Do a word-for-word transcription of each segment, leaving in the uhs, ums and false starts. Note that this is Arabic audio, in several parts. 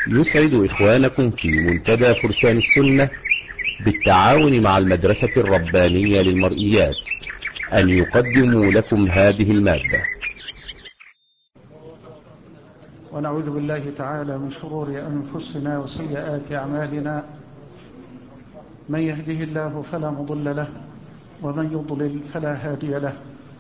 يسعد إخوانكم في منتدى فرسان السنة بالتعاون مع المدرسة الربانية للمرئيات أن يقدموا لكم هذه المادة. ونعوذ بالله تعالى من شرور أنفسنا وسيئات أعمالنا، من يهده الله فلا مضل له ومن يضلل فلا هادي له،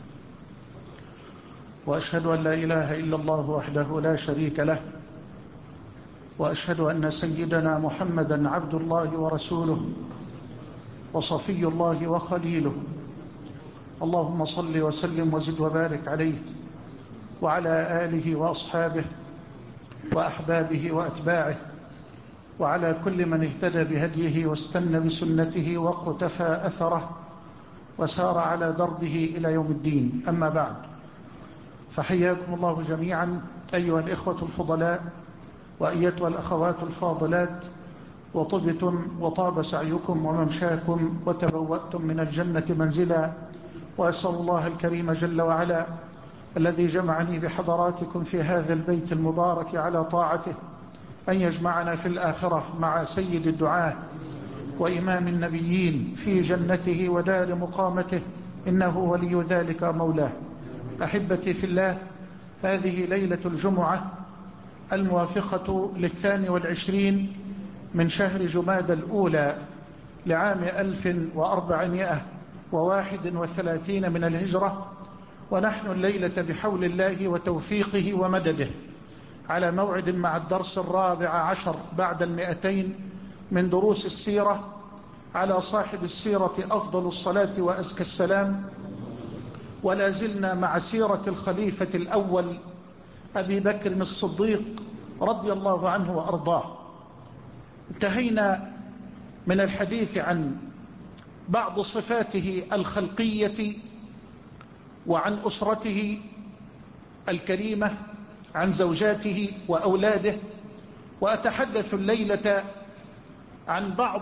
وأشهد أن لا إله إلا الله وحده لا شريك له، وأشهد أن سيدنا محمدا عبد الله ورسوله وصفي الله وخليله. اللهم صل وسلم وزد وبارك عليه وعلى آله وأصحابه وأحبابه وأتباعه وعلى كل من اهتدى بهديه واستنى بسنته واقتفى أثره وسار على دربه إلى يوم الدين. أما بعد، فحياكم الله جميعا أيها الإخوة الفضلاء وأيتها الأخوات الفاضلات، وطبتم وطاب سعيكم وممشاكم وتبوأتم من الجنة منزلا، وأسأل الله الكريم جل وعلا الذي جمعني بحضراتكم في هذا البيت المبارك على طاعته أن يجمعنا في الآخرة مع سيد الدعاة وإمام النبيين في جنته ودار مقامته، إنه ولي ذلك مولاه. أحبتي في الله، هذه ليلة الجمعة الموافقة للثاني والعشرين من شهر جماد الأولى لعام ألف وأربعمائة وواحد وثلاثين من الهجرة، ونحن الليلة بحول الله وتوفيقه ومدده على موعد مع الدرس الرابع عشر بعد المئتين من دروس السيرة على صاحب السيرة أفضل الصلاة وأزكى السلام. ولا زلنا مع سيرة الخليفة الأول أبي بكر الصديق رضي الله عنه وأرضاه. انتهينا من الحديث عن بعض صفاته الخلقية وعن أسرته الكريمة، عن زوجاته وأولاده، وأتحدث الليلة عن بعض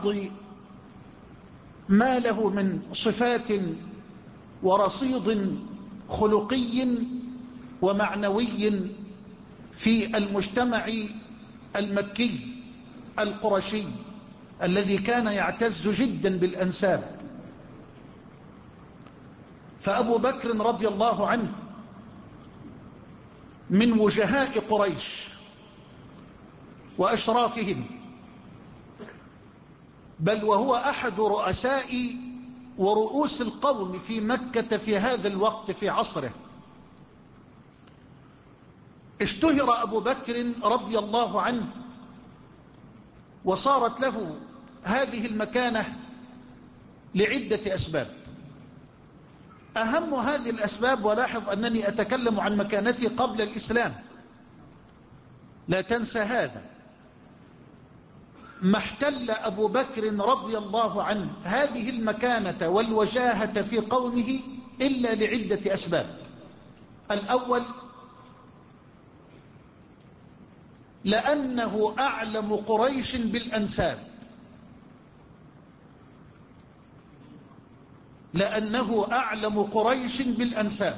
ما له من صفات ورصيد خلقي ومعنوي في المجتمع المكي القرشي الذي كان يعتز جدا بالأنساب. فأبو بكر رضي الله عنه من وجهاء قريش وأشرافهم، بل وهو أحد رؤساء ورؤوس القوم في مكة في هذا الوقت في عصره. اشتهر أبو بكر رضي الله عنه وصارت له هذه المكانة لعدة أسباب. أهم هذه الأسباب، ولاحظ أنني أتكلم عن مكانتي قبل الإسلام، لا تنسى هذا، ما احتل أبو بكر رضي الله عنه هذه المكانة والوجاهة في قومه إلا لعدة أسباب. الأول، لأنه أعلم قريش بالأنساب، لأنه أعلم قريش بالأنساب.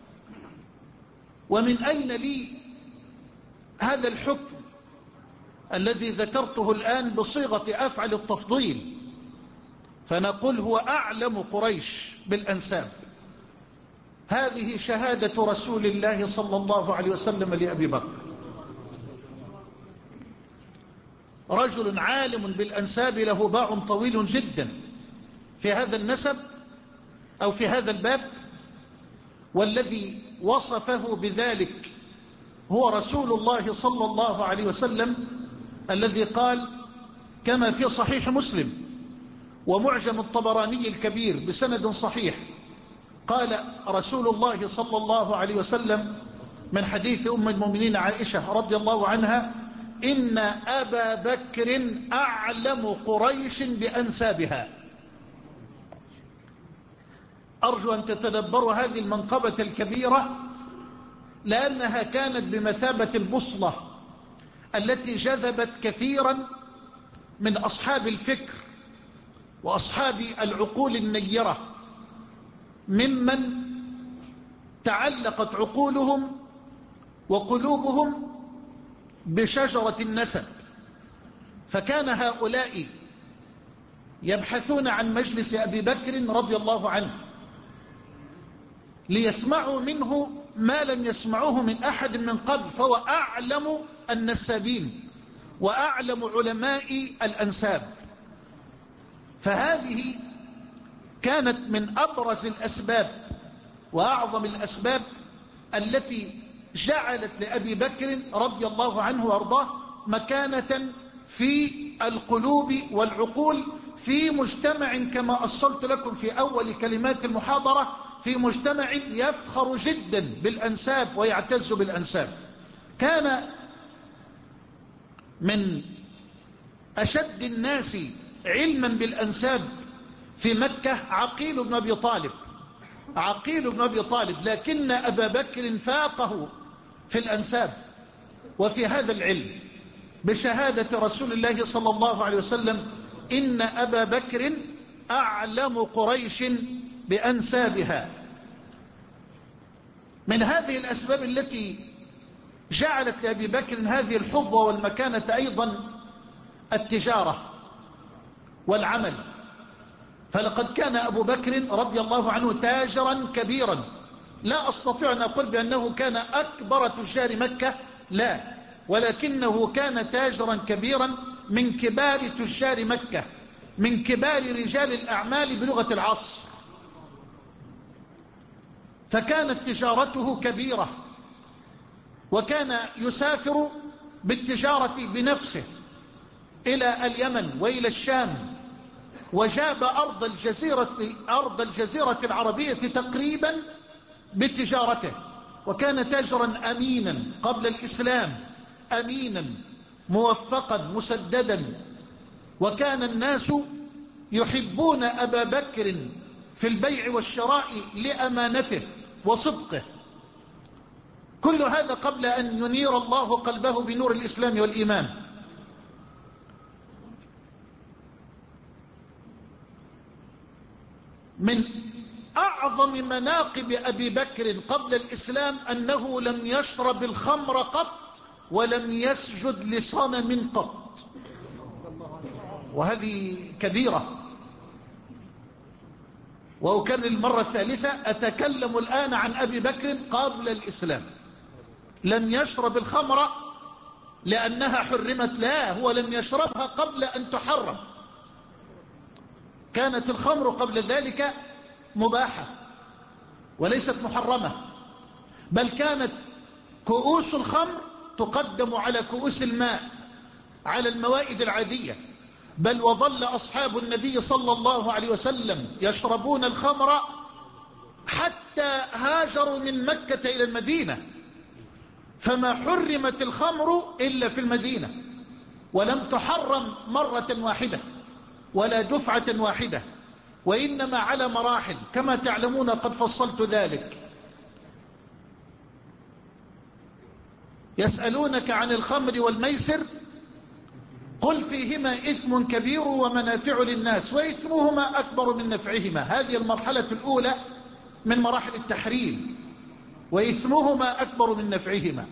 ومن أين لي هذا الحكم الذي ذكرته الآن بصيغة أفعل التفضيل؟ فنقول هو أعلم قريش بالأنساب. هذه شهادة رسول الله صلى الله عليه وسلم لأبي بكر، رجل عالم بالأنساب له باع طويل جدا في هذا النسب أو في هذا الباب، والذي وصفه بذلك هو رسول الله صلى الله عليه وسلم الذي قال كما في صحيح مسلم ومعجم الطبراني الكبير بسند صحيح، قال رسول الله صلى الله عليه وسلم من حديث أم المؤمنين عائشة رضي الله عنها: إن أبا بكر أعلم قريش بأنسابها. أرجو أن تتدبروا هذه المنقبة الكبيرة، لأنها كانت بمثابة البوصلة التي جذبت كثيرا من أصحاب الفكر وأصحاب العقول النيرة، ممن تعلقت عقولهم وقلوبهم بشجرة النسب فكان هؤلاء يبحثون عن مجلس أبي بكر رضي الله عنه ليسمعوا منه ما لم يسمعوه من أحد من قبل، فهو أعلم النسابين وأعلم علماء الأنساب. فهذه كانت من أبرز الأسباب وأعظم الأسباب التي جعلت لأبي بكر رضي الله عنه وارضاه مكانة في القلوب والعقول في مجتمع، كما أصلت لكم في أول كلمات المحاضرة، في مجتمع يفخر جدا بالأنساب ويعتز بالأنساب. كان من أشد الناس علما بالأنساب في مكة عقيل بن أبي طالب عقيل بن أبي طالب لكن أبا بكر فاقه في الأنساب وفي هذا العلم بشهادة رسول الله صلى الله عليه وسلم إن أبا بكر أعلم قريش بأنسابها. من هذه الأسباب التي جعلت لأبي بكر هذه الحظوة والمكانة أيضا التجارة والعمل، فلقد كان أبو بكر رضي الله عنه تاجرا كبيرا، لا أستطيع أن أقول بأنه كان أكبر تجار مكة، لا، ولكنه كان تاجرا كبيرا من كبار تجار مكة، من كبار رجال الأعمال بلغة العصر. فكانت تجارته كبيرة، وكان يسافر بالتجارة بنفسه إلى اليمن وإلى الشام، وجاب أرض الجزيرة, أرض الجزيرة العربية تقريبا بتجارته. وكان تاجرا أمينا قبل الإسلام، أمينا موفقا مسددا، وكان الناس يحبون أبا بكر في البيع والشراء لأمانته وصدقه. كل هذا قبل أن ينير الله قلبه بنور الإسلام والإيمان. من أعظم مناقب أبي بكر قبل الإسلام أنه لم يشرب الخمر قط ولم يسجد لصنم قط، وهذه كبيرة. وأكرر المرة الثالثة، أتكلم الآن عن أبي بكر قبل الإسلام. لم يشرب الخمر لأنها حرمت، لا، هو لم يشربها قبل أن تحرم. كانت الخمر قبل ذلك مباحة وليست محرمة، بل كانت كؤوس الخمر تقدم على كؤوس الماء، على الموائد العادية. بل وظل أصحاب النبي صلى الله عليه وسلم يشربون الخمر حتى هاجروا من مكة إلى المدينة، فما حرمت الخمر إلا في المدينة، ولم تحرم مرة واحدة ولا دفعة واحدة، وإنما على مراحل كما تعلمون، قد فصلت ذلك. يسألونك عن الخمر والميسر، قل فيهما إثم كبير ومنافع للناس وإثمهما أكبر من نفعهما. هذه المرحلة الأولى من مراحل التحريم، وإثمهما أكبر من نفعهما.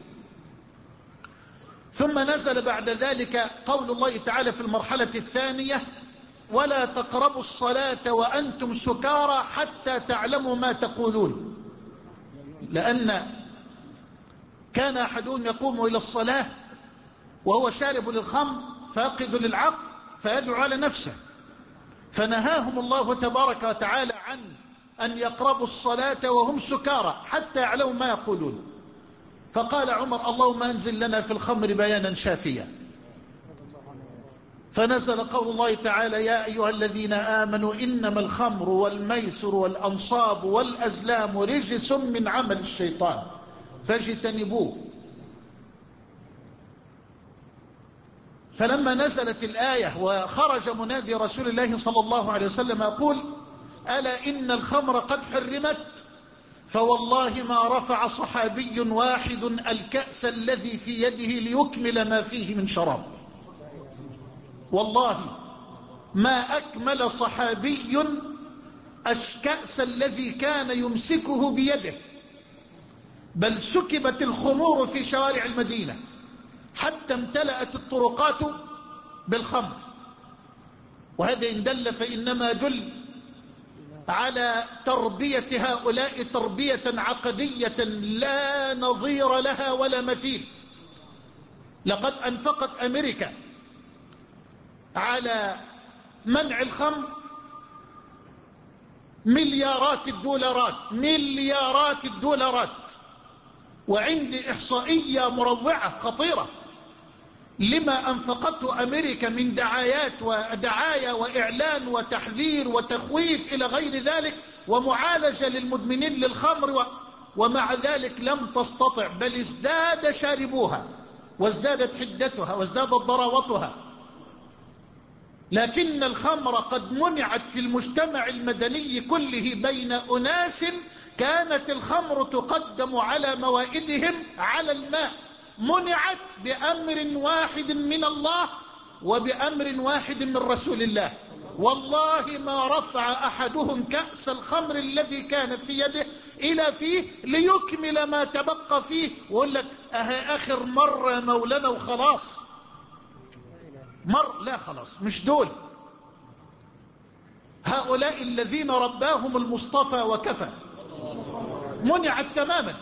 ثم نزل بعد ذلك قول الله تعالى في المرحلة الثانية: ولا تقربوا الصلاة وأنتم سكارى حتى تعلموا ما تقولون. لأن كان أحدهم يقوم إلى الصلاة وهو شارب للخمر فاقد للعقل فيدعو على نفسه، فنهاهم الله تبارك وتعالى عن أن يقربوا الصلاة وهم سكارى حتى يعلموا ما يقولون. فقال عمر: اللهم أنزل لنا في الخمر بيانا شافيا. فنزل قول الله تعالى: يا أيها الذين آمنوا إنما الخمر والميسر والأنصاب والأزلام رجس من عمل الشيطان فاجتنبوه. فلما نزلت الآية وخرج منادي رسول الله صلى الله عليه وسلم يقول: ألا إن الخمر قد حرمت، فوالله ما رفع صحابي واحد الكأس الذي في يده ليكمل ما فيه من شراب. والله ما أكمل صحابي الكأس الذي كان يمسكه بيده، بل سكبت الخمور في شوارع المدينة حتى امتلأت الطرقات بالخمر. وهذا إن دل فإنما دل على تربية هؤلاء تربية عقدية لا نظير لها ولا مثيل. لقد أنفقت أمريكا على منع الخمر مليارات الدولارات مليارات الدولارات. وعندي إحصائية مروعة خطيرة لما أنفقته أمريكا من دعايات ودعاية وإعلان وتحذير وتخويف إلى غير ذلك، ومعالجة للمدمنين للخمر و... ومع ذلك لم تستطع، بل ازداد شاربوها وازدادت حدتها وازدادت ضراوتها. لكن الخمر قد منعت في المجتمع المدني كله بين أناس كانت الخمر تقدم على موائدهم على الماء، منعت بأمر واحد من الله وبأمر واحد من رسول الله. والله ما رفع أحدهم كأس الخمر الذي كان في يده إلى فيه ليكمل ما تبقى فيه، ويقول لك أه آخر مرة مولانا وخلاص. مر لا خلاص، مش دول. هؤلاء الذين رباهم المصطفى وكفى منعت تماما.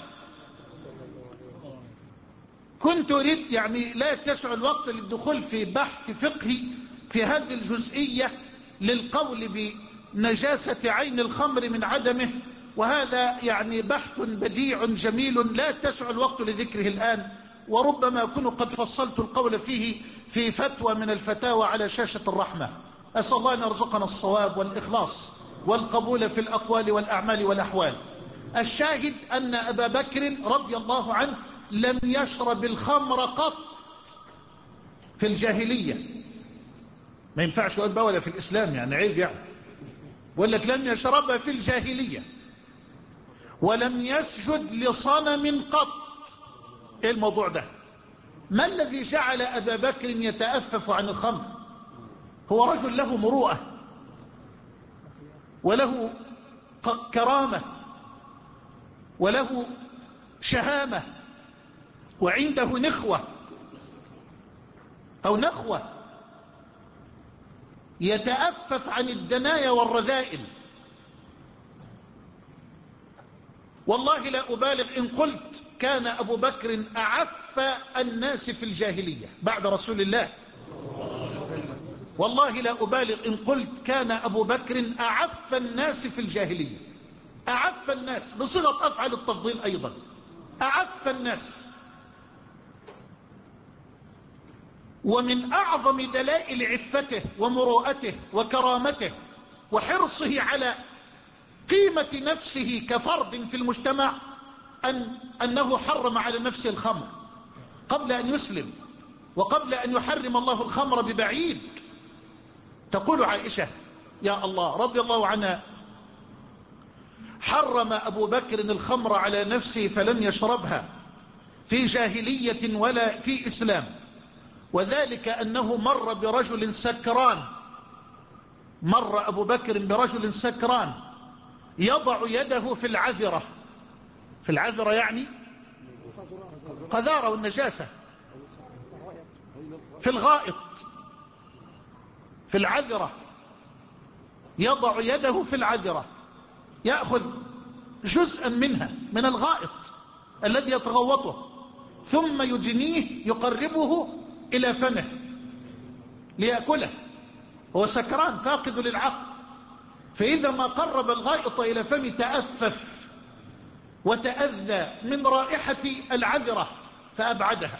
كنت أريد يعني لا يتسع الوقت للدخول في بحث فقهي في هذه الجزئية للقول بنجاسة عين الخمر من عدمه، وهذا يعني بحث بديع جميل لا يتسع الوقت لذكره الآن، وربما أكون قد فصلت القول فيه في فتوى من الفتاوى على شاشة الرحمة. أسأل الله أن يرزقنا الصواب والإخلاص والقبول في الأقوال والأعمال والأحوال. الشاهد أن أبا بكر رضي الله عنه لم يشرب الخمر قط في الجاهلية. ما ينفعش يقول بقى ولا في الإسلام، يعني عيب يعني. بقول لك لم يشربها في الجاهلية، ولم يسجد لصنم قط. ايه الموضوع ده؟ ما الذي جعل أبا بكر يتأفف عن الخمر؟ هو رجل له مروءة وله كرامة وله شهامة وعنده نخوة أو نخوة، يتأفف عن الدنايا والرذائل. والله لا أبالغ إن قلت كان أبو بكر أعف الناس في الجاهلية بعد رسول الله. والله لا أبالغ إن قلت كان أبو بكر أعف الناس في الجاهلية. أعف الناس بصيغة أفعل التفضيل أيضا، أعف الناس. ومن أعظم دلائل عفته ومروءته وكرامته وحرصه على قيمة نفسه كفرد في المجتمع أن أنه حرم على نفسه الخمر قبل أن يسلم، وقبل أن يحرم الله الخمر ببعيد. تقول عائشة يا الله رضي الله عنها: حرم أبو بكر الخمر على نفسه فلم يشربها في جاهلية ولا في إسلام، وذلك أنه مر برجل سكران. مر أبو بكر برجل سكران يضع يده في العذرة. في العذرة يعني قذارة والنجاسة، في الغائط، في العذرة، يضع يده في العذرة، يأخذ جزءا منها من الغائط الذي يتغوطه، ثم يجنيه يقربه إلى فمه ليأكله. هو سكران فاقد للعقل، فإذا ما قرب الغائط إلى فمه تأفف وتأذى من رائحة العذرة فأبعدها.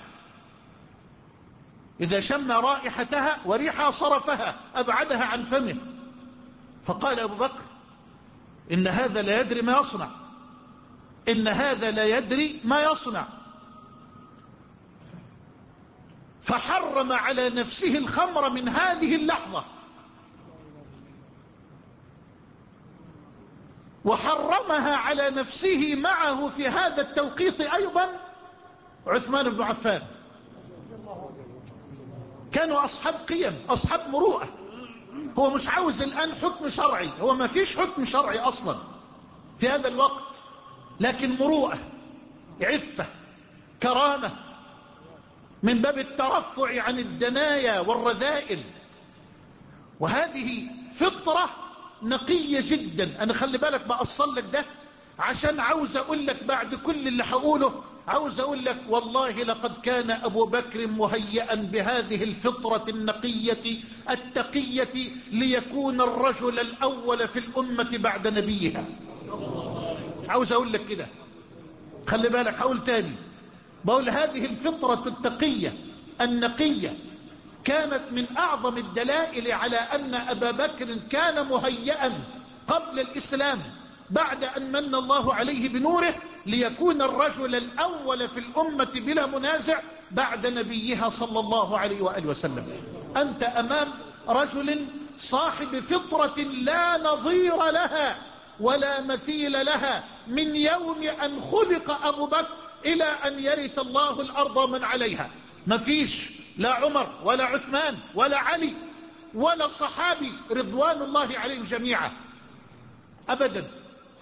إذا شم رائحتها وريحها صرفها أبعدها عن فمه. فقال أبو بكر: إن هذا لا يدري ما يصنع، إن هذا لا يدري ما يصنع. فحرم على نفسه الخمر من هذه اللحظة، وحرمها على نفسه معه في هذا التوقيت أيضا عثمان بن عفان. كانوا أصحاب قيم، أصحاب مروءة. هو مش عاوز الآن حكم شرعي، هو ما فيش حكم شرعي أصلا في هذا الوقت، لكن مروءة، عفة، كرامة. من باب الترفع عن الدنايا والرذائل. وهذه فطرة نقية جدا. أنا خلي بالك بأصل لك ده عشان عاوز أقول لك بعد كل اللي هقوله، عاوز أقول لك والله لقد كان أبو بكر مهيئا بهذه الفطرة النقية التقية ليكون الرجل الأول في الأمة بعد نبيها. عاوز أقول لك كده، خلي بالك حاول تاني، بقول هذه الفطرة التقية النقية كانت من أعظم الدلائل على أن أبا بكر كان مهيئا قبل الإسلام بعد أن من الله عليه بنوره ليكون الرجل الأول في الأمة بلا منازع بعد نبيها صلى الله عليه وآله وسلم. أنت أمام رجل صاحب فطرة لا نظير لها ولا مثيل لها من يوم أن خلق أبو بكر إلى أن يرث الله الأرض من عليها. ما فيش لا عمر ولا عثمان ولا علي ولا صحابي رضوان الله عليهم جميعا أبدا.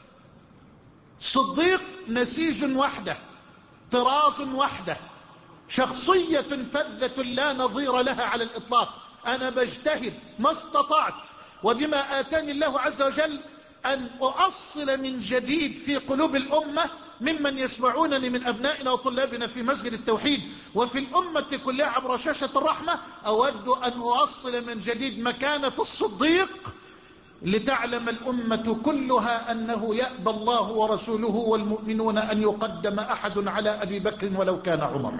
صديق نسيج وحده، طراز وحده، شخصية فذة لا نظير لها على الإطلاق. أنا بجتهد ما استطعت وبما آتاني الله عز وجل أن أؤصل من جديد في قلوب الأمة ممن يسمعونني من أبنائنا وطلابنا في مسجد التوحيد وفي الأمة كلها عبر شاشة الرحمة، أود أن أؤصل من جديد مكانة الصديق لتعلم الأمة كلها أنه يأبى الله ورسوله والمؤمنون أن يقدم أحد على أبي بكر ولو كان عمر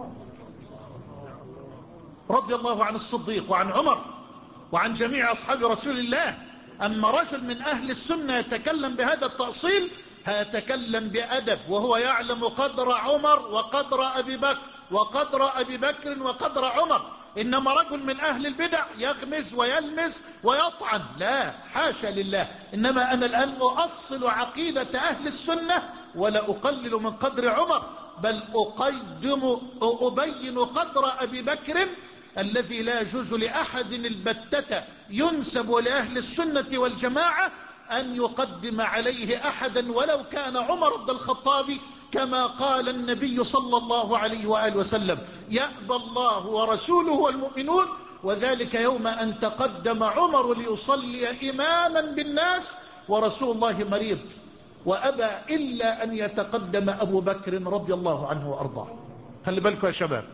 رضي الله عن الصديق وعن عمر وعن جميع أصحاب رسول الله. أما رجل من أهل السنة يتكلم بهذا التأصيل هيتكلم بأدب وهو يعلم قدر عمر وقدر أبي بكر وقدر أبي بكر وقدر عمر. إنما رجل من أهل البدع يغمز ويلمز ويطعن، لا حاشا لله. إنما أنا الآن أؤصل عقيدة أهل السنة ولا أقلل من قدر عمر، بل أقدم أبين قدر أبي بكر الذي لا يجوز لأحد البتة ينسب لأهل السنة والجماعة أن يقدم عليه أحدا ولو كان عمر بن الخطاب، كما قال النبي صلى الله عليه وآله وسلم: يأبى الله ورسوله والمؤمنون، وذلك يوم أن تقدم عمر ليصلي إماما بالناس ورسول الله مريض، وأبى إلا أن يتقدم أبو بكر رضي الله عنه وأرضاه. خلي بالكم يا شباب،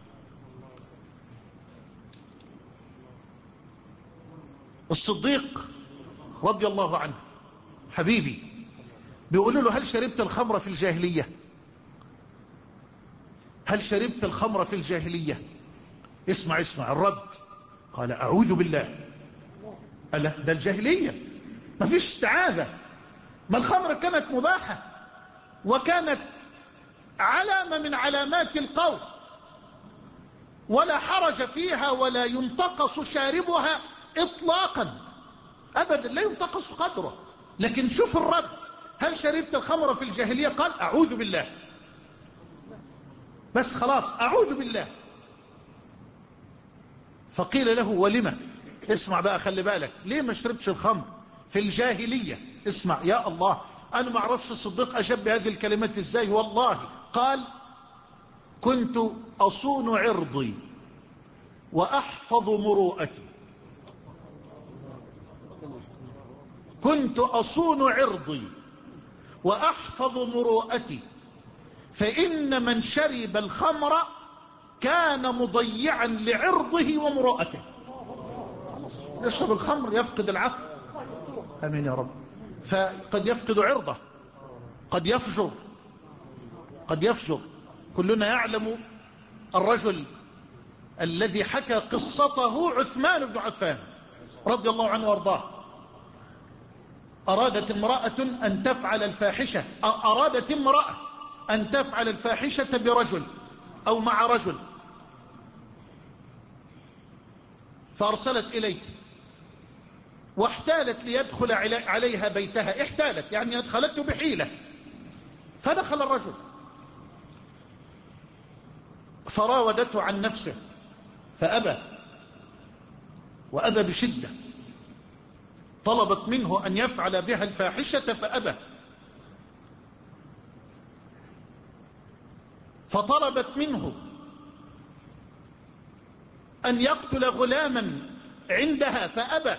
الصديق رضي الله عنه حبيبي بيقولوا له: هل شربت الخمر في الجاهلية؟ هل شربت الخمر في الجاهلية؟ اسمع اسمع الرد. قال: أعوذ بالله. قال: ده الجاهلية ما فيش استعاذة، ما الخمر كانت مباحة وكانت علامة من علامات القوم ولا حرج فيها ولا ينتقص شاربها إطلاقا أبدا، لا ينتقص قدره. لكن شوف الرد: هل شربت الخمر في الجاهلية؟ قال: أعوذ بالله. بس خلاص أعوذ بالله. فقيل له: ولما؟ اسمع بقى، خلي بالك، ليه ما شربتش الخمر في الجاهلية؟ اسمع يا الله، أنا ما أعرفش الصديق أجاب بهذه الكلمات إزاي والله. قال: كنت أصون عرضي وأحفظ مروءتي. كنت أصون عرضي وأحفظ مروءتي، فإن من شرب الخمر كان مضيعا لعرضه ومروءته. يشرب الخمر يفقد العقل، امين يا رب، فقد يفقد عرضه، قد يفجر قد يفجر كلنا يعلم الرجل الذي حكى قصته عثمان بن عفان رضي الله عنه وارضاه. أرادت امرأة أن تفعل الفاحشة أرادت امرأة أن تفعل الفاحشة برجل أو مع رجل، فأرسلت إليه واحتالت ليدخل عليها بيتها. احتالت يعني أدخلته بحيلة، فدخل الرجل فراودته عن نفسه فأبى، وأبى بشدة. طلبت منه أن يفعل بها الفاحشة فأبى، فطلبت منه أن يقتل غلاما عندها فأبى،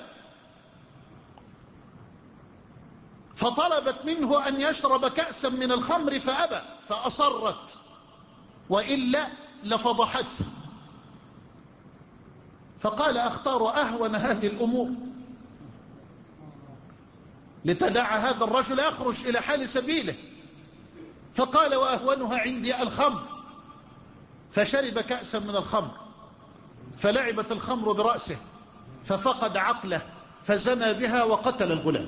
فطلبت منه أن يشرب كأسا من الخمر فأبى، فأصرت وإلا لفضحته، فقال أختار أهون هذه الأمور لتدع هذا الرجل يخرج إلى حال سبيله، فقال وأهونها عندي الخمر، فشرب كأسا من الخمر، فلعبت الخمر برأسه ففقد عقله، فزنى بها وقتل الغلام.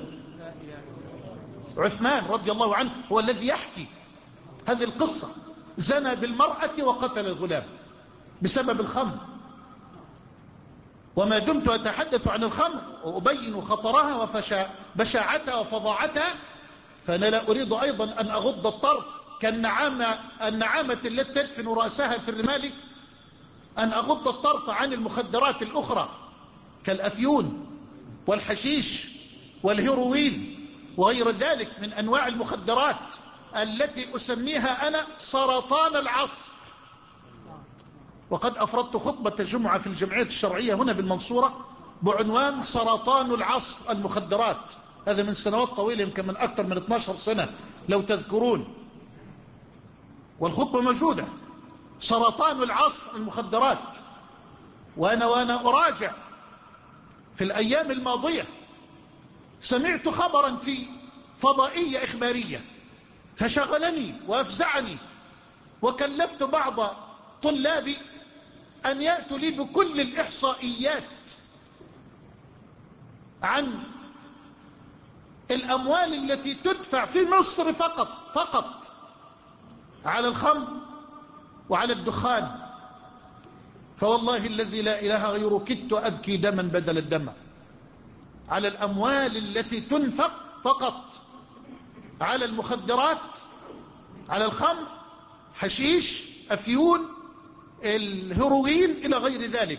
عثمان رضي الله عنه هو الذي يحكي هذه القصة، زنى بالمرأة وقتل الغلام بسبب الخمر. وما دمت أتحدث عن الخمر وأبين خطرها وبشاعتها وفظاعتها، فأنا لا أريد أيضا أن أغض الطرف كالنعامة النعامة التي تدفن رأسها في الرمال، أن أغض الطرف عن المخدرات الأخرى كالأفيون والحشيش والهيروين وغير ذلك من أنواع المخدرات التي أسميها أنا سرطان العصر. وقد أفردت خطبة جمعة في الجمعية الشرعية هنا بالمنصورة بعنوان سرطان العصر المخدرات، هذا من سنوات طويلة يمكن من أكثر من اثناشر سنة لو تذكرون، والخطبة موجودة. سرطان العصر المخدرات. وأنا وأنا أراجع في الأيام الماضية سمعت خبرا في فضائية إخبارية فشغلني وأفزعني، وكلفت بعض طلابي أن يأتوا لي بكل الإحصائيات عن الأموال التي تدفع في مصر فقط فقط على الخمر وعلى الدخان. فوالله الذي لا إله غيره كدت أبكي دما بدل الدمع على الأموال التي تنفق فقط على المخدرات، على الخمر، حشيش، أفيون، الهيروين إلى غير ذلك.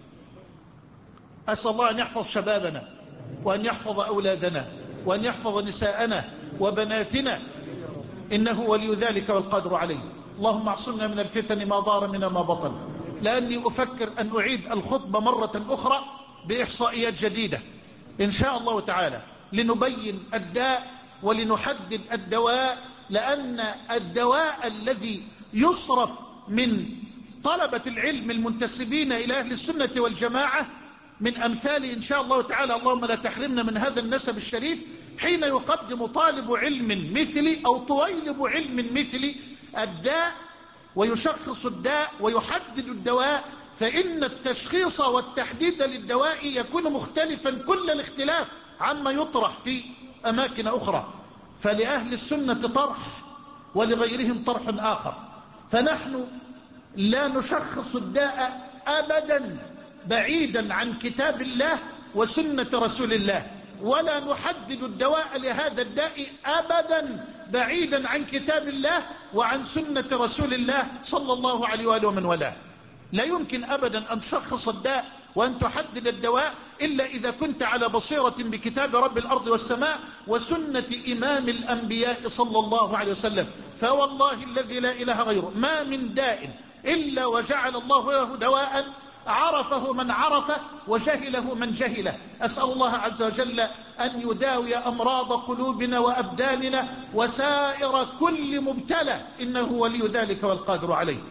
أسأل الله أن يحفظ شبابنا وأن يحفظ أولادنا وأن يحفظ نساءنا وبناتنا، إنه ولي ذلك والقادر عليه. اللهم اعصمنا من الفتن ما ظهر منها ما بطن. لأني أفكر أن أعيد الخطبة مرة أخرى بإحصائيات جديدة إن شاء الله تعالى لنبين الداء ولنحدد الدواء، لأن الدواء الذي يصرف من طلبة العلم المنتسبين إلى أهل السنة والجماعة من أمثال إن شاء الله تعالى، اللهم لا تحرمنا من هذا النسب الشريف، حين يقدم طالب علم مثلي أو طويلب علم مثلي الداء ويشخص الداء ويحدد الدواء، فإن التشخيص والتحديد للدواء يكون مختلفا كل الاختلاف عما يطرح في أماكن أخرى. فلأهل السنة طرح ولغيرهم طرح آخر، فنحن لا نشخص الداء أبدا بعيدا عن كتاب الله وسنة رسول الله، ولا نحدد الدواء لهذا الداء أبدا بعيدا عن كتاب الله وعن سنة رسول الله صلى الله عليه وآله ومن والاه. لا يمكن أبدا أن تشخص الداء وأن تحدد الدواء إلا إذا كنت على بصيرة بكتاب رب الأرض والسماء وسنة إمام الأنبياء صلى الله عليه وسلم. فوالله الذي لا إله غيره ما من داء إلا وجعل الله له دواء عرفه من عرفه وجهله من جهله. أسأل الله عز وجل أن يداوي أمراض قلوبنا وأبداننا وسائر كل مبتلى، إنه ولي ذلك والقادر عليه.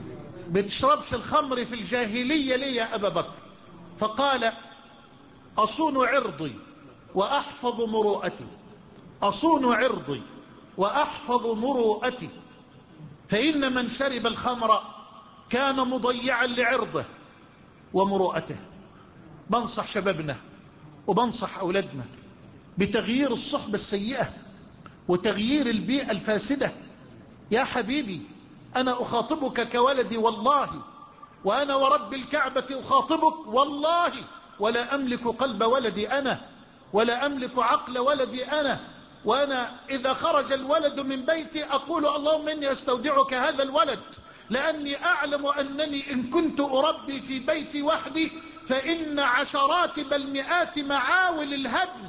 بتشربش الخمر في الجاهلية ليه يا أبا بكر؟ فقال أصون عرضي وأحفظ مروءتي، أصون عرضي وأحفظ مروءتي، فإن من شرب الخمر كان مضيعا لعرضه ومروءته. بنصح شبابنا وبنصح أولادنا بتغيير الصحبة السيئة وتغيير البيئة الفاسدة. يا حبيبي أنا أخاطبك كولدي والله، وأنا ورب الكعبة أخاطبك والله، ولا أملك قلب ولدي أنا ولا أملك عقل ولدي أنا. وأنا إذا خرج الولد من بيتي أقول اللهم إني أستودعك هذا الولد، لأني أعلم أنني إن كنت أربي في بيتي وحدي فإن عشرات بل مئات معاول الهدم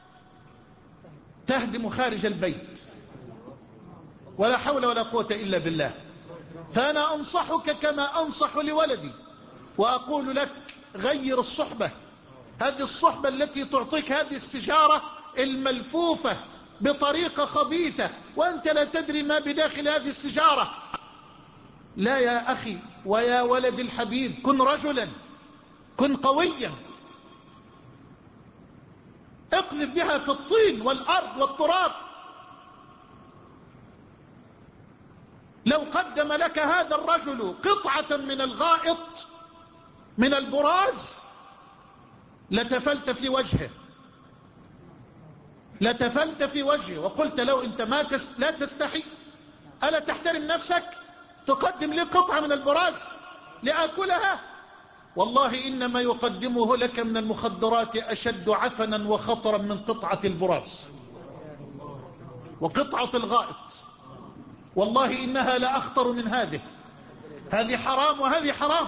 تهدم خارج البيت، ولا حول ولا قوة إلا بالله. فأنا أنصحك كما أنصح لولدي، وأقول لك غير الصحبة. هذه الصحبة التي تعطيك هذه السجارة الملفوفة بطريقة خبيثة وأنت لا تدري ما بداخل هذه السجارة. لا يا أخي ويا ولد الحبيب، كن رجلا، كن قويا، اقذف بها في الطين والأرض والتراب. لو قدم لك هذا الرجل قطعة من الغائط من البراز لتفلت في وجهه، لتفلت في وجهه وقلت له انت ما تس... لا تستحي، ألا تحترم نفسك؟ تقدم لي قطعة من البراز لآكلها؟ والله إنما يقدمه لك من المخدرات أشد عفنا وخطرا من قطعة البراز وقطعة الغائط. والله إنها لا أخطر من هذه. هذه حرام وهذه حرام،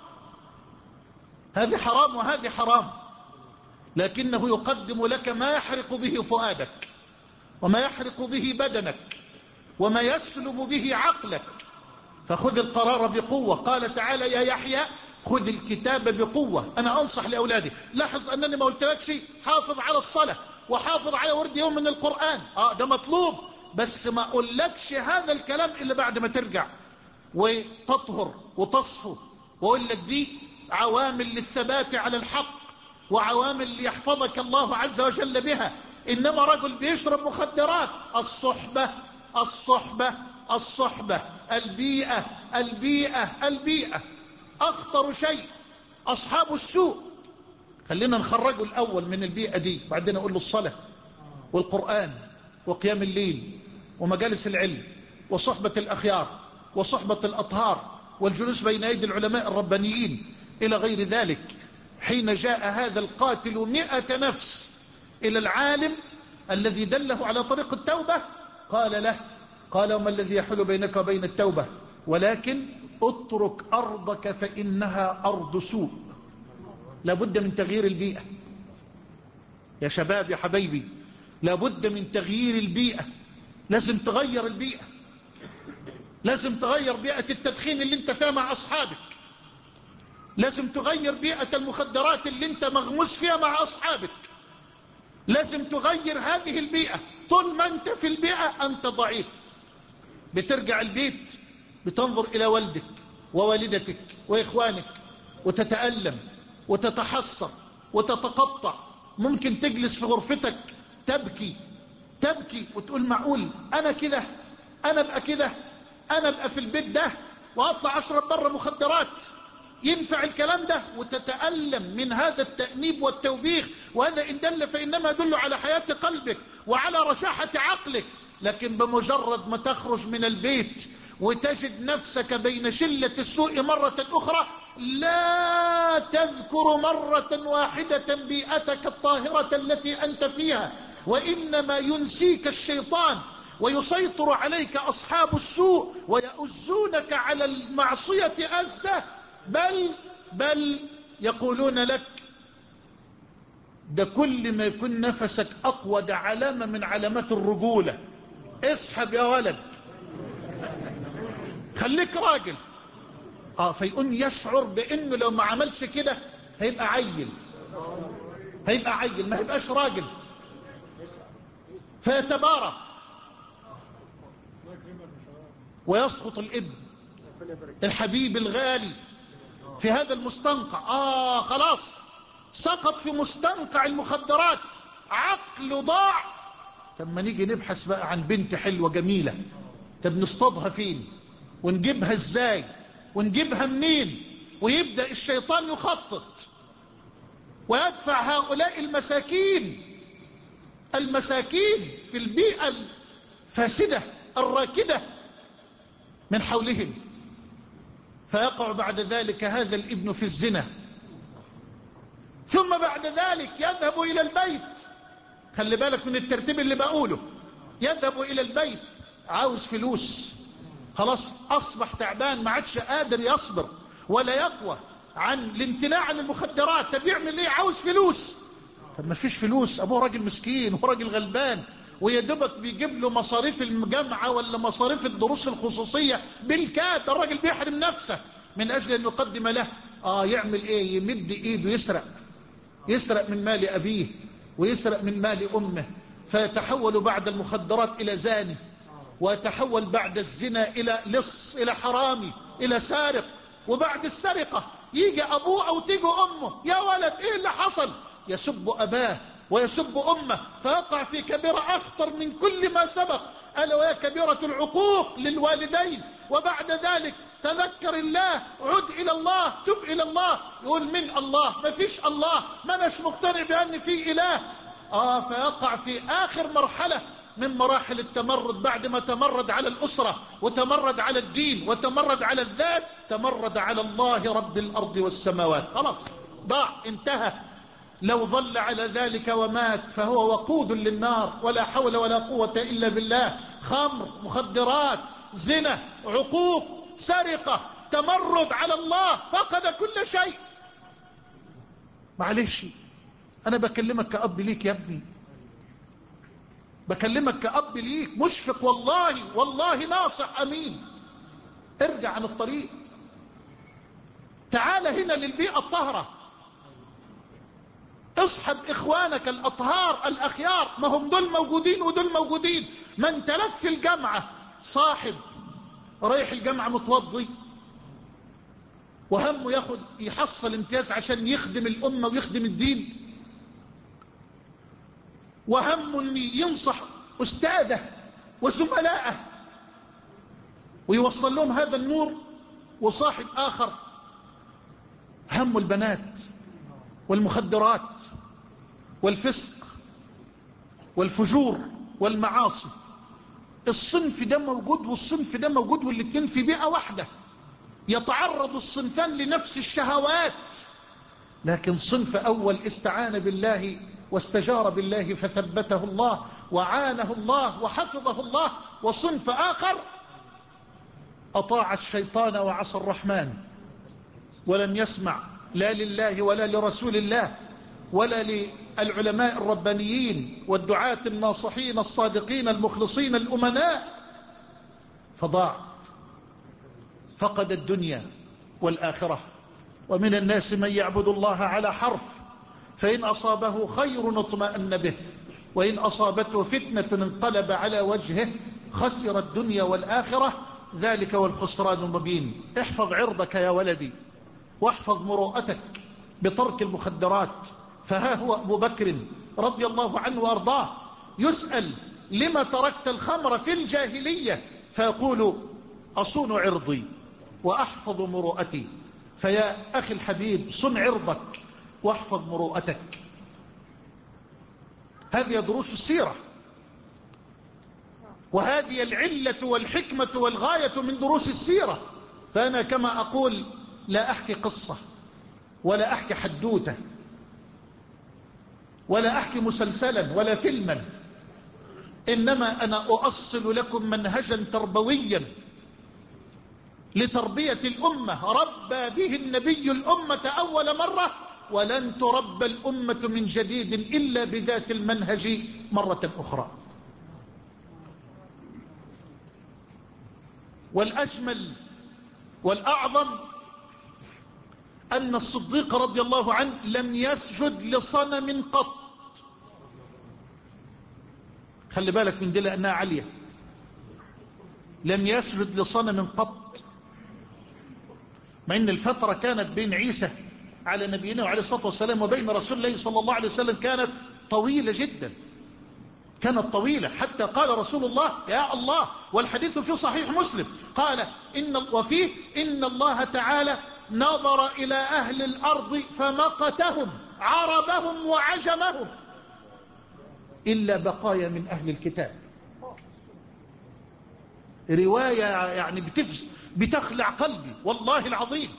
هذه حرام وهذه حرام، لكنه يقدم لك ما يحرق به فؤادك وما يحرق به بدنك وما يسلب به عقلك. فخذ القرار بقوة. قال تعالى يا يحيى خذ الكتاب بقوة. أنا أنصح لأولادي، لاحظ أنني ما قلت لك شيء، حافظ على الصلاة وحافظ على ورد يوم من القرآن، آه ده مطلوب، بس ما أقولكش هذا الكلام إلا بعد ما ترجع وتطهر وتصفو. وأقول لك دي عوامل للثبات على الحق وعوامل ليحفظك الله عز وجل بها. إنما رجل بيشرب مخدرات، الصحبة الصحبة الصحبة، البيئة البيئة البيئة، أخطر شيء أصحاب السوء. خلينا نخرجه الأول من البيئة دي، بعدين أقول له الصلاة والقرآن وقيام الليل ومجالس العلم وصحبة الأخيار وصحبة الأطهار والجلوس بين أيدي العلماء الربانيين إلى غير ذلك. حين جاء هذا القاتل مئة نفس إلى العالم الذي دله على طريق التوبة، قال له، قال وما الذي يحول بينك وبين التوبة؟ ولكن اترك أرضك فإنها أرض سوء. لابد من تغيير البيئة يا شباب يا حبيبي، لابد من تغيير البيئة. لازم تغير البيئة، لازم تغير بيئة التدخين اللي انت فيها مع أصحابك، لازم تغير بيئة المخدرات اللي انت مغموس فيها مع أصحابك، لازم تغير هذه البيئة. طول ما انت في البيئة انت ضعيف. بترجع البيت بتنظر إلى والدك ووالدتك وإخوانك وتتألم وتتحسر وتتقطع. ممكن تجلس في غرفتك تبكي تبكي وتقول معقول أنا كده، أنا بقى كده، أنا بقى في البيت ده وأطلع أشرب بره مخدرات؟ ينفع الكلام ده؟ وتتألم من هذا التأنيب والتوبيخ. وهذا إن دل فإنما يدل على حياة قلبك وعلى رشاحة عقلك. لكن بمجرد ما تخرج من البيت وتجد نفسك بين شلة السوء مرة أخرى، لا تذكر مرة واحدة بيئتك الطاهرة التي أنت فيها، وإنما ينسيك الشيطان ويسيطر عليك أصحاب السوء ويؤزونك على المعصية أزة. بل بل يقولون لك ده كل ما يكون نفسك أقوى ده علامة من علامات الرجولة. اسحب يا ولد، خليك راجل. اه فيقوم يشعر بانه لو ما عملش كده هيبقى عيل، هيبقى عيل ما هيبقاش راجل، فيتبارى ويسقط الابن الحبيب الغالي في هذا المستنقع. اه خلاص سقط في مستنقع المخدرات، عقله ضاع. طب ما نيجي نبحث بقى عن بنت حلوة جميلة، طب نصطادها فين ونجيبها ازاي ونجيبها منين؟ ويبدأ الشيطان يخطط ويدفع هؤلاء المساكين المساكين في البيئة الفاسدة الراكدة من حولهم، فيقع بعد ذلك هذا الابن في الزنا. ثم بعد ذلك يذهب إلى البيت. خلي بالك من الترتيب اللي بقوله. يذهب إلى البيت عاوز فلوس، خلاص أصبح تعبان ما عادش قادر يصبر ولا يقوى عن الامتناع عن المخدرات. طب يعمل ايه؟ عاوز فلوس. طب ما فيش فلوس، ابوه راجل مسكين وراجل غلبان ويا دوبك بيجيب له مصاريف الجامعة ولا مصاريف الدروس الخصوصية بالكاد. الراجل بيحرم نفسه من أجل أن يقدم له. آه يعمل إيه؟ يمد إيده يسرق، يسرق من مال أبيه ويسرق من مال أمه، فيتحول بعد المخدرات إلى زاني، ويتحول بعد الزنا إلى لص، إلى حرامي، إلى سارق. وبعد السرقة يجي أبوه أو تيجي أمه، يا ولد إيه اللي حصل؟ يسب أباه ويسب أمه، فيقع في كبيرة أخطر من كل ما سبق، ألا وهي كبيرة العقوق للوالدين. وبعد ذلك تذكر الله، عد إلى الله، تب إلى الله. يقول من الله؟ ما فيش الله، ما نش مقتنع بأن في إله. آه فيقع في آخر مرحلة من مراحل التمرد. بعد ما تمرد على الأسرة وتمرد على الدين وتمرد على الذات، تمرد على الله رب الأرض والسماوات. خلاص ضاع، انتهى. لو ظل على ذلك ومات فهو وقود للنار، ولا حول ولا قوة إلا بالله. خمر، مخدرات، زنا، عقوق، سرقة، تمرد على الله، فقد كل شيء. معلش أنا بكلمك كأب ليك يا ابني، بكلمك كأب ليك مشفق والله، والله ناصح أمين. ارجع عن الطريق، تعال هنا للبيئة الطاهرة، اصحب إخوانك الأطهار الأخيار، ما هم دول موجودين ودول موجودين. ما انت لك في الجامعة صاحب رايح الجامعة متوضي وهمه ياخد يحصل امتياز عشان يخدم الأمة ويخدم الدين، وهمه أن ينصح أستاذه وزملائه ويوصل لهم هذا النور. وصاحب آخر همه البنات والمخدرات والفسق والفجور والمعاصي. الصنف ده موجود والصنف ده موجود، والاتنين في بيئة واحدة. يتعرض الصنفان لنفس الشهوات، لكن صنف أول استعان بالله واستجار بالله فثبته الله وعانه الله وحفظه الله، وصنف آخر أطاع الشيطان وعصى الرحمن ولم يسمع لا لله ولا لرسول الله ولا للعلماء الربانيين والدعاة الناصحين الصادقين المخلصين الأمناء، فضاع، فقد الدنيا والآخرة. ومن الناس من يعبد الله على حرف، فإن أصابه خير اطمأن به، وإن أصابته فتنة انقلب على وجهه، خسر الدنيا والآخرة، ذلك والخسران المبين. احفظ عرضك يا ولدي، واحفظ مروءتك بترك المخدرات. فها هو أبو بكر رضي الله عنه وأرضاه يسأل لما تركت الخمر في الجاهلية، فيقول أصون عرضي وأحفظ مروءتي. فيا أخي الحبيب، صن عرضك واحفظ مروءتك. هذه دروس السيرة، وهذه العلة والحكمة والغاية من دروس السيرة. فأنا كما أقول لا أحكي قصة ولا أحكي حدوتة ولا أحكي مسلسلا ولا فيلما، إنما أنا أؤصل لكم منهجا تربويا لتربية الأمة، ربى به النبي الأمة أول مرة، ولن تربى الأمة من جديد إلا بذات المنهج مرة أخرى. والأجمل والأعظم أن الصديق رضي الله عنه لم يسجد لصنم قط. خلي بالك من دي لأنها عالية. لم يسجد لصنم قط، مع أن الفترة كانت بين عيسى على نبينا وعليه الصلاة والسلام وبين رسول الله صلى الله عليه وسلم كانت طويلة جدا، كانت طويلة، حتى قال رسول الله يا الله، والحديث في صحيح مسلم، قال إن وفيه إن الله تعالى نظر إلى أهل الأرض فمقتهم عربهم وعجمهم إلا بقايا من أهل الكتاب. رواية يعني بتفز بتخلع قلبي والله العظيم.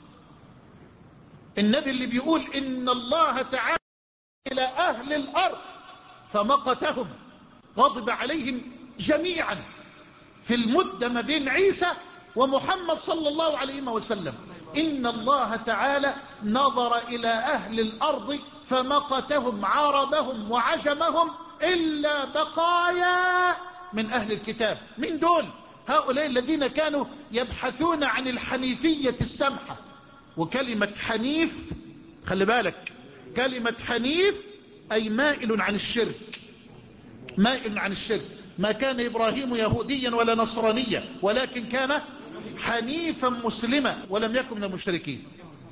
النبي اللي بيقول إن الله تعالى إلى أهل الأرض فمقتهم، غضب عليهم جميعا في المدة ما بين عيسى ومحمد صلى الله عليه وسلم. إن الله تعالى نظر إلى أهل الأرض فمقتهم عربهم وعجمهم إلا بقايا من أهل الكتاب. من دول؟ هؤلاء الذين كانوا يبحثون عن الحنيفية السمحة، وكلمة حنيف خلي بالك، كلمة حنيف أي مائل عن الشرك، مائل عن الشرك. ما كان إبراهيم يهوديا ولا نصرانيا ولكن كان حنيفا مسلما ولم يكن من المشركين.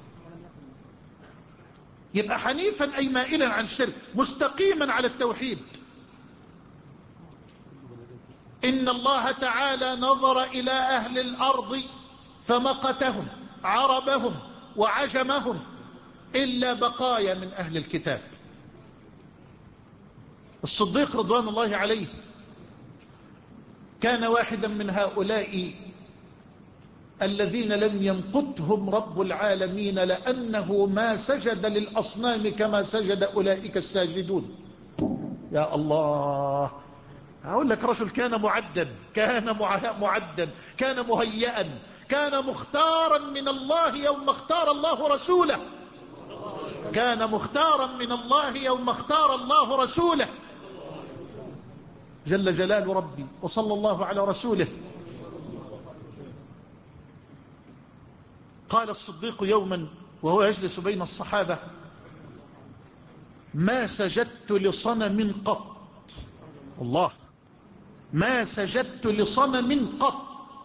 يبقى حنيفا أي مائلا عن الشرك، مستقيما على التوحيد. إن الله تعالى نظر إلى أهل الأرض فمقتهم عربهم وعجمهم إلا بقايا من أهل الكتاب. الصديق رضوان الله عليه كان واحدا من هؤلاء الذين لم يمقتهم رب العالمين، لأنه ما سجد للأصنام كما سجد أولئك الساجدون. يا الله، أقول لك رجل كان معدا، كان معدا، كان مهيئا، كان مختارا من الله يوم اختار الله رسوله، كان مختارا من الله يوم اختار الله رسوله جل جلال ربي، وصلى الله على رسوله. قال الصديق يوما وهو يجلس بين الصحابة: ما سجدت لصنم قط، الله، ما سجدت لصنم قط.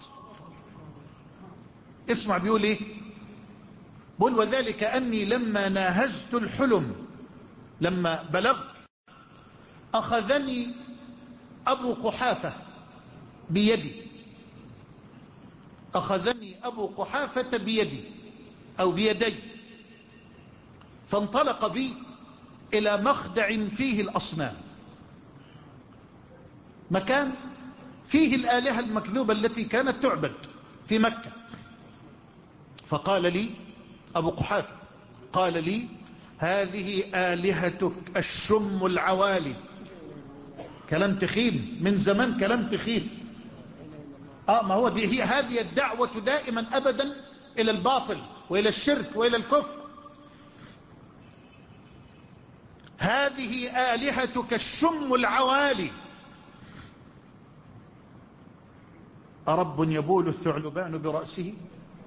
اسمع بيقول ايه؟ بقول: وذلك أني لما ناهزت الحلم، لما بلغت، أخذني أبو قحافة بيدي، أخذني أبو قحافة بيدي أو بيدي، فانطلق بي إلى مخدع فيه الأصنام، مكان فيه الآلهة المكذوبة التي كانت تعبد في مكة. فقال لي أبو قحافة، قال لي: هذه آلهتك الشم العوالي. كلام تخين من زمان، كلام تخين. آه ما هو دي هي هذه الدعوة دائما أبدا إلى الباطل وإلى الشرك وإلى الكفر. هذه آلهتك الشم العوالي، أرب يبول الثعلبان برأسه؟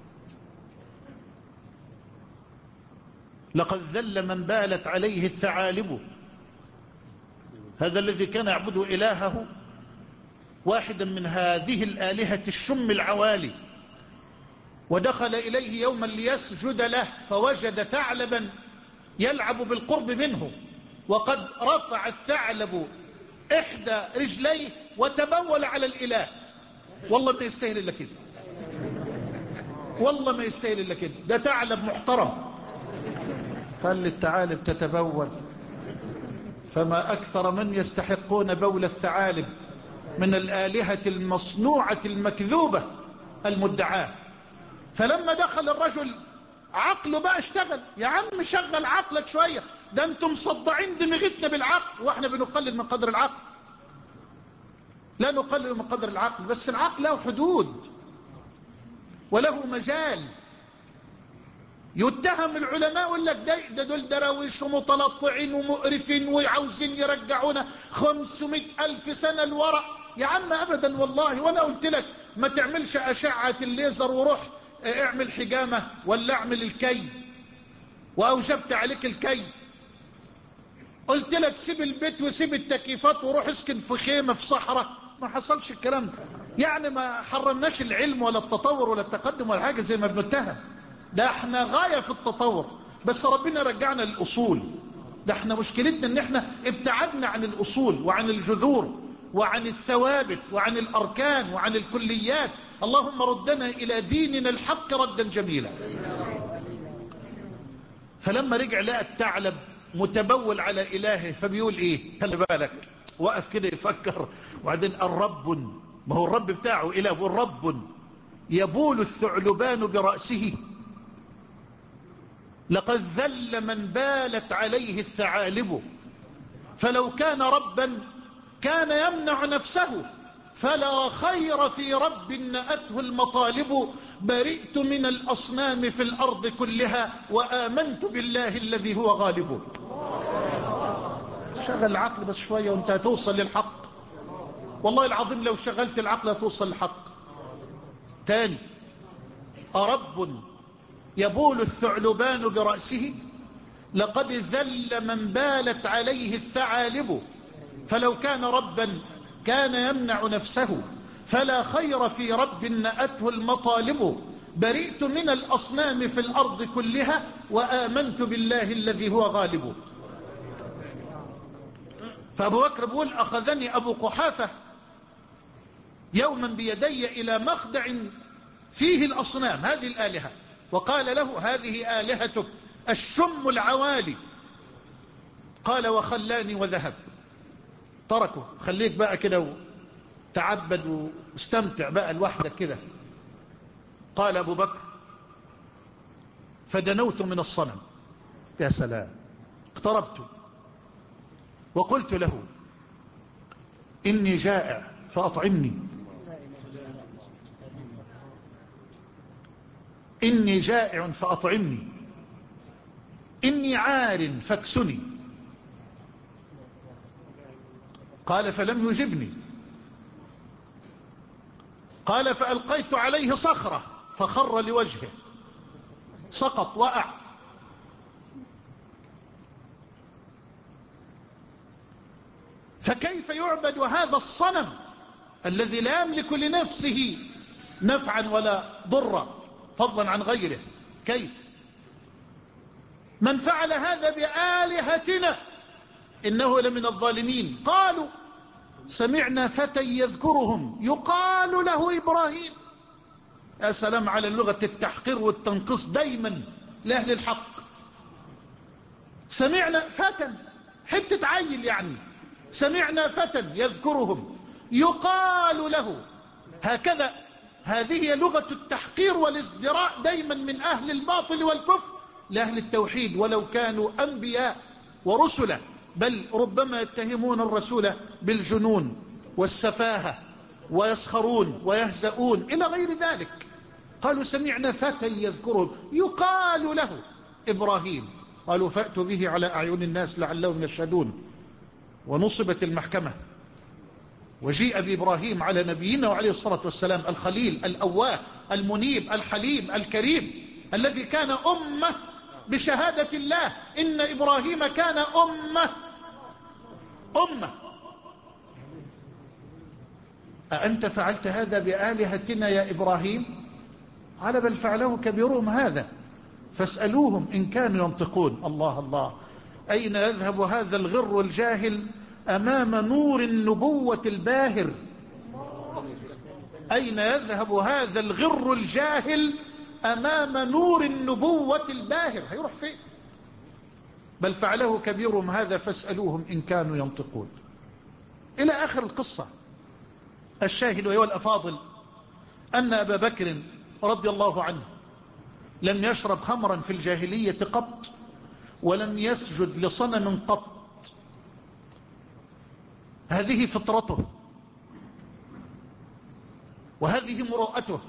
لقد ذل من بالت عليه الثعالب. هذا الذي كان يعبد إلهه واحدا من هذه الآلهة الشم العوالي، ودخل إليه يوما ليسجد له، فوجد ثعلبا يلعب بالقرب منه، وقد رفع الثعلب إحدى رجليه وتبول على الإله. والله ما يستاهل إلا كده، والله ما يستاهل إلا كده، ده ثعلب محترم. قال للثعالب تتبول، فما أكثر من يستحقون بول الثعالب من الآلهة المصنوعة المكذوبة المدعاة. فلما دخل الرجل عقله بقى اشتغل. يا عم شغل عقلك شوية، ده انتم مصدعين دماغتنا بالعقل، واحنا بنقلل من قدر العقل. لا نقلل من قدر العقل، بس العقل له حدود وله مجال. يتهم العلماء يقول لك ده, ده دول دراويش ومتلطعين ومقرفين وعاوزين يرجعونا خمسمائة ألف سنة لورا. يا عم أبدا والله. وأنا قلت لك ما تعملش أشعة الليزر وروح اعمل حجامة ولا اعمل الكي، وأوجبت عليك الكي. قلت لك سيب البيت وسيب التكييفات وروح اسكن في خيمة في صحراء. ما حصلش الكلام ده. يعني ما حرمناش العلم ولا التطور ولا التقدم ولا حاجة زي ما بنتهم. ده احنا غاية في التطور، بس ربنا رجعنا للأصول. ده احنا مشكلتنا ان احنا ابتعدنا عن الأصول وعن الجذور وعن الثوابت وعن الأركان وعن الكليات. اللهم ردنا إلى ديننا الحق ردا جميلا. فلما رجع لقى الثعلب متبول على إلهه، فبيقول ايه؟ خلي بالك، وقف كده يفكر، وبعدين الرب، ما هو الرب بتاعه إله، والرب يبول الثعلبان برأسه. لقد ذل من بالت عليه الثعالب، فلو كان ربا كان يمنع نفسه، فلا خير في رب نأته المطالب. برئت من الأصنام في الأرض كلها، وآمنت بالله الذي هو غالب. شغل العقل بس شوية وانت هتوصل للحق. والله العظيم لو شغلت العقل هتوصل للحق. تاني، أرب يبول الثعلبان برأسه؟ لقد ذل من بالت عليه الثعالب، فلو كان ربا كان يمنع نفسه، فلا خير في رب نأته المطالب. برئت من الأصنام في الأرض كلها، وآمنت بالله الذي هو غالب. فأبو بكر بيقول أخذني أبو قحافة يوما بيدي إلى مخدع فيه الأصنام، هذه الآلهة، وقال له هذه آلهتك الشم العوالي. قال وخلاني وذهب، تركه، خليك بقى كده وتعبد واستمتع بقى لوحدك كده. قال أبو بكر فدنوت من الصنم، يا سلام، اقتربت وقلت له إني جائع فأطعمني، إني جائع فأطعمني، إني عار فاكسني. قال فلم يجبني. قال فألقيت عليه صخرة فخر لوجهه، سقط وقع. فكيف يعبد هذا الصنم الذي لا يملك لنفسه نفعا ولا ضرا فضلا عن غيره؟ كيف؟ من فعل هذا بآلهتنا إنه لمن الظالمين. قالوا سمعنا فتى يذكرهم يقال له إبراهيم. يا سلام على لغة التحقير والتنقيص دايما لأهل الحق. سمعنا فتى، حتة عيل يعني، سمعنا فتى يذكرهم يقال له، هكذا. هذه لغة التحقير والازدراء دايما من أهل الباطل والكفر لأهل التوحيد، ولو كانوا أنبياء ورسلا، بل ربما يتهمون الرسول بالجنون والسفاهة ويسخرون ويهزؤون إلى غير ذلك. قالوا سمعنا فتى يذكرهم يقال له إبراهيم. قالوا فأتوا به على أعين الناس لعلهم يشهدون. ونصبت المحكمة وجيء بإبراهيم على نبينا وعليه الصلاة والسلام، الخليل الأواه المنيب الحليم الكريم، الذي كان أمة بشهادة الله إن إبراهيم كان أمة أمة. أأنت فعلت هذا بآلهتنا يا إبراهيم؟ قال بل فعله كبيرهم هذا فاسألوهم إن كانوا ينطقون. الله الله، أين يذهب هذا الغر الجاهل أمام نور النبوة الباهر؟ أين يذهب هذا الغر الجاهل أمام نور النبوة الباهر؟ هيروح فين؟ بل فعله كبيرهم هذا فاسألوهم إن كانوا ينطقون، إلى آخر القصة. الشاهد أيها الأفاضل أن أبا بكر رضي الله عنه لم يشرب خمرا في الجاهلية قط، ولم يسجد لصنم قط. هذه فطرته، وهذه مروءته،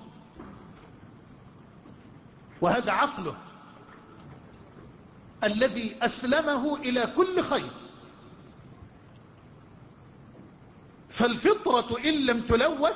وهذا عقله الذي أسلمه إلى كل خير. فالفطرة إن لم تلوث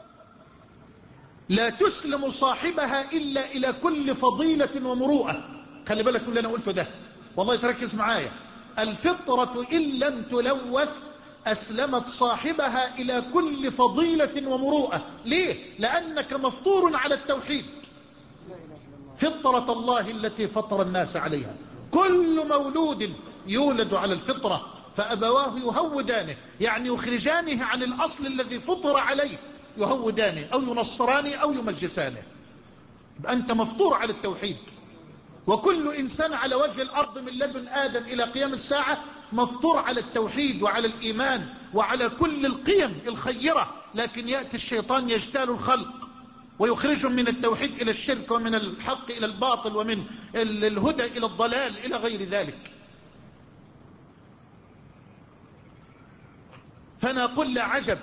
لا تسلم صاحبها إلا إلى كل فضيلة ومروءة. خلي بالك من اللي أنا قلته ده، والله تركز معايا. الفطرة إن لم تلوث أسلمت صاحبها إلى كل فضيلة ومروءة. ليه؟ لأنك مفطور على التوحيد، فطرة الله التي فطر الناس عليها. كل مولود يولد على الفطرة، فأبواه يهودانه، يعني يخرجانه عن الأصل الذي فطر عليه، يهودانه أو ينصرانه أو يمجسانه. أنت مفطور على التوحيد. وكل إنسان على وجه الأرض من لدن آدم إلى قيام الساعة مفطور على التوحيد وعلى الإيمان وعلى كل القيم الخيرة. لكن يأتي الشيطان يجتال الخلق ويخرجهم من التوحيد إلى الشرك، ومن الحق إلى الباطل، ومن الهدى إلى الضلال إلى غير ذلك. فنقول لا عجب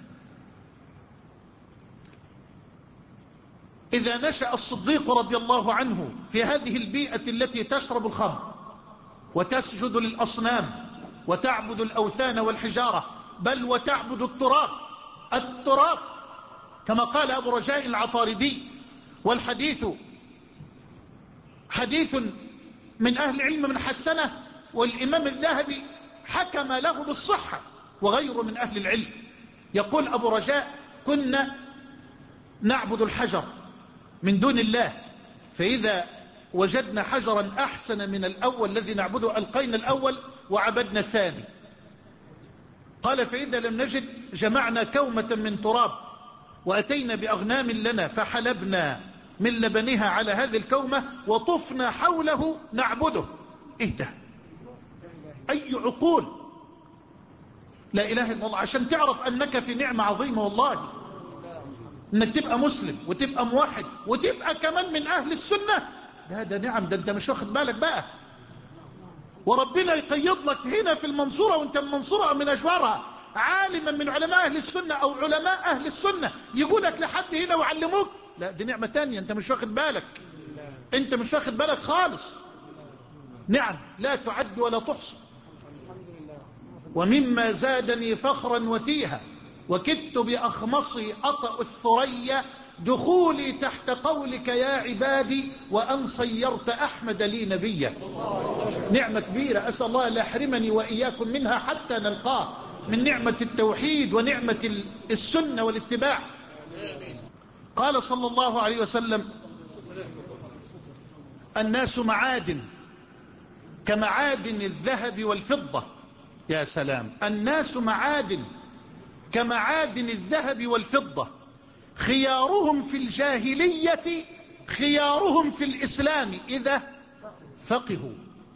إذا نشأ الصديق رضي الله عنه في هذه البيئة التي تشرب الخمر وتسجد للأصنام وتعبد الأوثان والحجارة، بل وتعبد التراب التراب كما قال أبو رجاء العطاردي. والحديث حديث من أهل العلم من حسنه، والإمام الذهبي حكم له بالصحة وغيره من أهل العلم. يقول أبو رجاء: كنا نعبد الحجر من دون الله، فإذا وجدنا حجرا أحسن من الأول الذي نعبده ألقينا الأول وعبدنا الثاني. قال: فإذا لم نجد جمعنا كومة من تراب وأتينا بأغنام لنا فحلبنا من لبنها على هذه الكومة وطفنا حوله نعبده. إيه ده؟ أي عقول! لا إله إلا الله. عشان تعرف أنك في نعمة عظيمة والله، أنك تبقى مسلم وتبقى موحد وتبقى كمان من أهل السنة. ده ده نعم، ده أنت مش واخد بالك بقى. وربنا يقيض لك هنا في المنصورة وانت من منصورة من أجوارها عالما من علماء أهل السنة أو علماء أهل السنة يقول لك لحد هنا ويعلموك. لا، دي نعمة تانية انت مش واخد بالك، انت مش واخد بالك خالص. نعم لا تعد ولا تحصى. ومما زادني فخرا وتيها وكدت بأخمصي أطأ الثريا دخولي تحت قولك يا عبادي وأن صيرت أحمد لي نبيا. نعمة كبيرة أسأل الله لا يحرمني وإياكم منها حتى نلقاه، من نعمة التوحيد ونعمة السنة والاتباع. قال صلى الله عليه وسلم: الناس معادن كمعادن الذهب والفضة. يا سلام! الناس معادن كمعادن الذهب والفضة، خيارهم في الجاهلية خيارهم في الإسلام إذا فقهوا.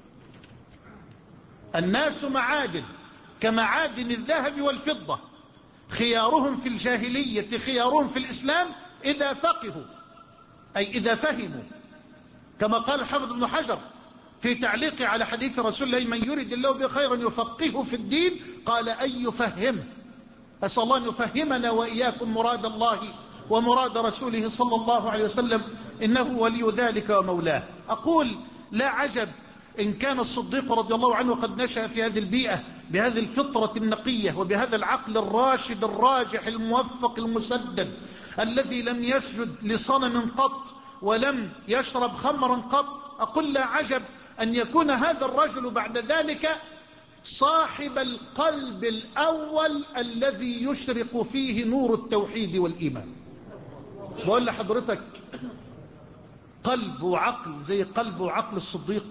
الناس معادن كمعادن الذهب والفضة، خيارهم في الجاهلية خيارهم في الإسلام إذا فقهوا، أي إذا فهموا، كما قال الحافظ ابن حجر في تعليقه على حديث رسول الله: من يريد الله به خيرا يفقهه في الدين. قال: أن يفهمه. أسأل الله أن يفهمنا وإياكم مراد الله ومراد رسوله صلى الله عليه وسلم، إنه ولي ذلك ومولاه. أقول: لا عجب إن كان الصديق رضي الله عنه قد نشأ في هذه البيئة بهذه الفطرة النقية وبهذا العقل الراشد الراجح الموفق المسدد الذي لم يسجد لصنم قط ولم يشرب خمرا قط. أقول: لا عجب أن يكون هذا الرجل بعد ذلك صاحب القلب الأول الذي يشرق فيه نور التوحيد والإيمان. بقول لحضرتك قلب وعقل زي قلب وعقل الصديق،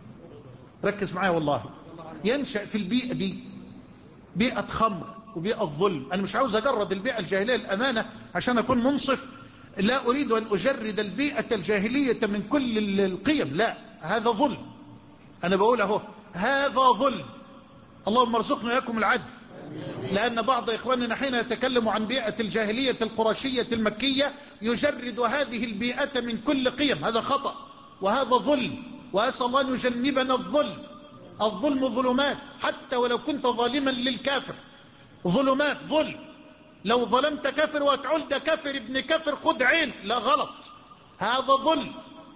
ركز معايا والله، ينشأ في البيئة دي بيئة خمر وبيئة ظلم. أنا مش عاوز أجرد البيئة الجاهلية الأمانة عشان أكون منصف، لا أريد أن أجرد البيئة الجاهلية من كل القيم، لا، هذا ظلم. أنا بقول أهو هذا ظلم. اللهم ارزقنا إياكم العدل، لأن بعض إخواننا حين يتكلم عن بيئة الجاهلية القرشية المكية يجرد هذه البيئة من كل قيم. هذا خطأ وهذا ظلم، وأسأل الله أن يجنبنا الظلم. الظلم ظلمات، حتى ولو كنت ظالما للكافر ظلمات، ظلم. لو ظلمت كافر وتعول ده كافر ابن كافر خد عين، لا غلط، هذا ظلم.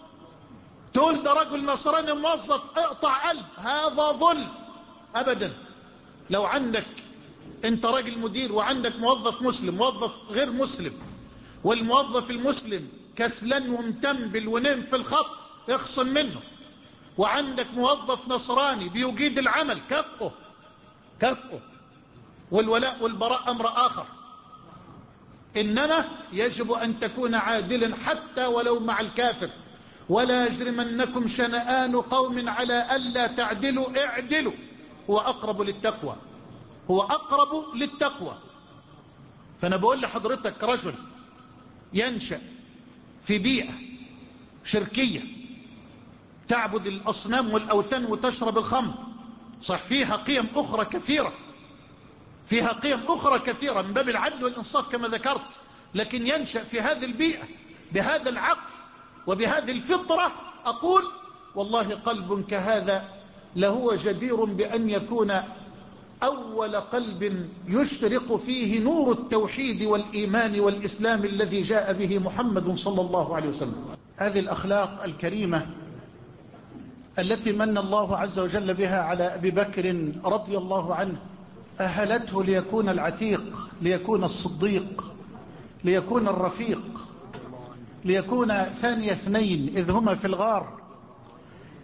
تقول ده رجل نصراني موظف اقطع قلب، هذا ظلم أبدا. لو عندك انت راجل مدير وعندك موظف مسلم موظف غير مسلم، والموظف المسلم كسلان ومتنبل ونام في الخط، اخصم منه. وعندك موظف نصراني بيجيد العمل، كافئه كافئه. والولاء والبراء أمر آخر. إنما يجب أن تكون عادلا حتى ولو مع الكافر. ولا يجرمنكم شنآن قوم على ألا تعدلوا، اعدلوا، هو أقرب للتقوى، هو أقرب للتقوى. فأنا بقول لحضرتك رجل ينشأ في بيئة شركية تعبد الأصنام والأوثان وتشرب الخمر، صح فيها قيم أخرى كثيرة، فيها قيم أخرى كثيرة من باب العدل والإنصاف كما ذكرت، لكن ينشأ في هذه البيئة بهذا العقل وبهذه الفطرة. أقول والله قلب كهذا لهو جدير بأن يكون أول قلب يشرق فيه نور التوحيد والإيمان والإسلام الذي جاء به محمد صلى الله عليه وسلم. هذه الأخلاق الكريمة التي من الله عز وجل بها على أبي بكر رضي الله عنه أهلته ليكون العتيق، ليكون الصديق، ليكون الرفيق، ليكون ثاني اثنين إذ هما في الغار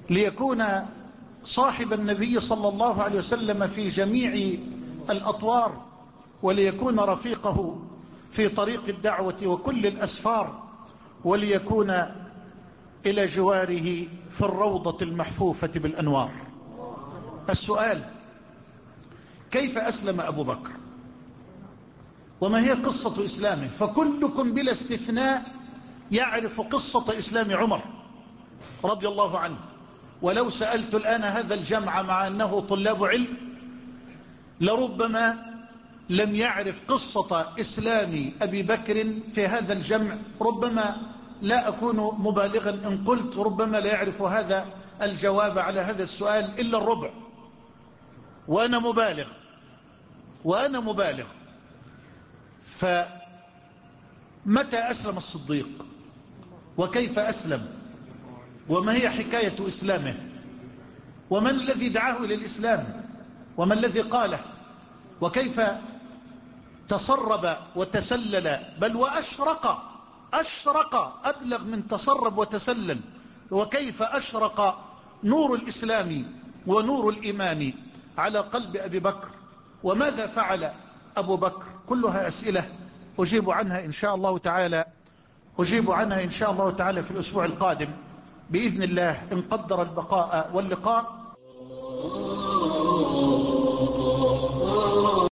ليكون صاحب النبي صلى الله عليه وسلم في جميع الأطوار، وليكون رفيقه في طريق الدعوة وكل الأسفار، وليكون إلى جواره في الروضة المحفوفة بالأنوار. السؤال: كيف أسلم أبو بكر؟ وما هي قصة إسلامه؟ فكلكم بلا استثناء يعرف قصة إسلام عمر رضي الله عنه، ولو سألت الآن هذا الجمع مع أنه طلاب علم لربما لم يعرف قصة إسلام أبي بكر في هذا الجمع، ربما لا أكون مبالغا إن قلت ربما لا يعرف هذا الجواب على هذا السؤال إلا الربع، وأنا مبالغ وأنا مبالغ. فمتى أسلم الصديق؟ وكيف أسلم؟ وما هي حكاية إسلامه؟ ومن الذي دعاه إلى الإسلام؟ وما الذي قاله؟ وكيف تسرب وتسلل، بل وأشرق أشرق أبلغ من تسرب وتسلل، وكيف أشرق نور الإسلام ونور الإيمان على قلب أبي بكر؟ وماذا فعل أبو بكر؟ كلها أسئلة أجيب عنها إن شاء الله تعالى أجيب عنها إن شاء الله تعالى في الأسبوع القادم بإذن الله إن قدر البقاء واللقاء.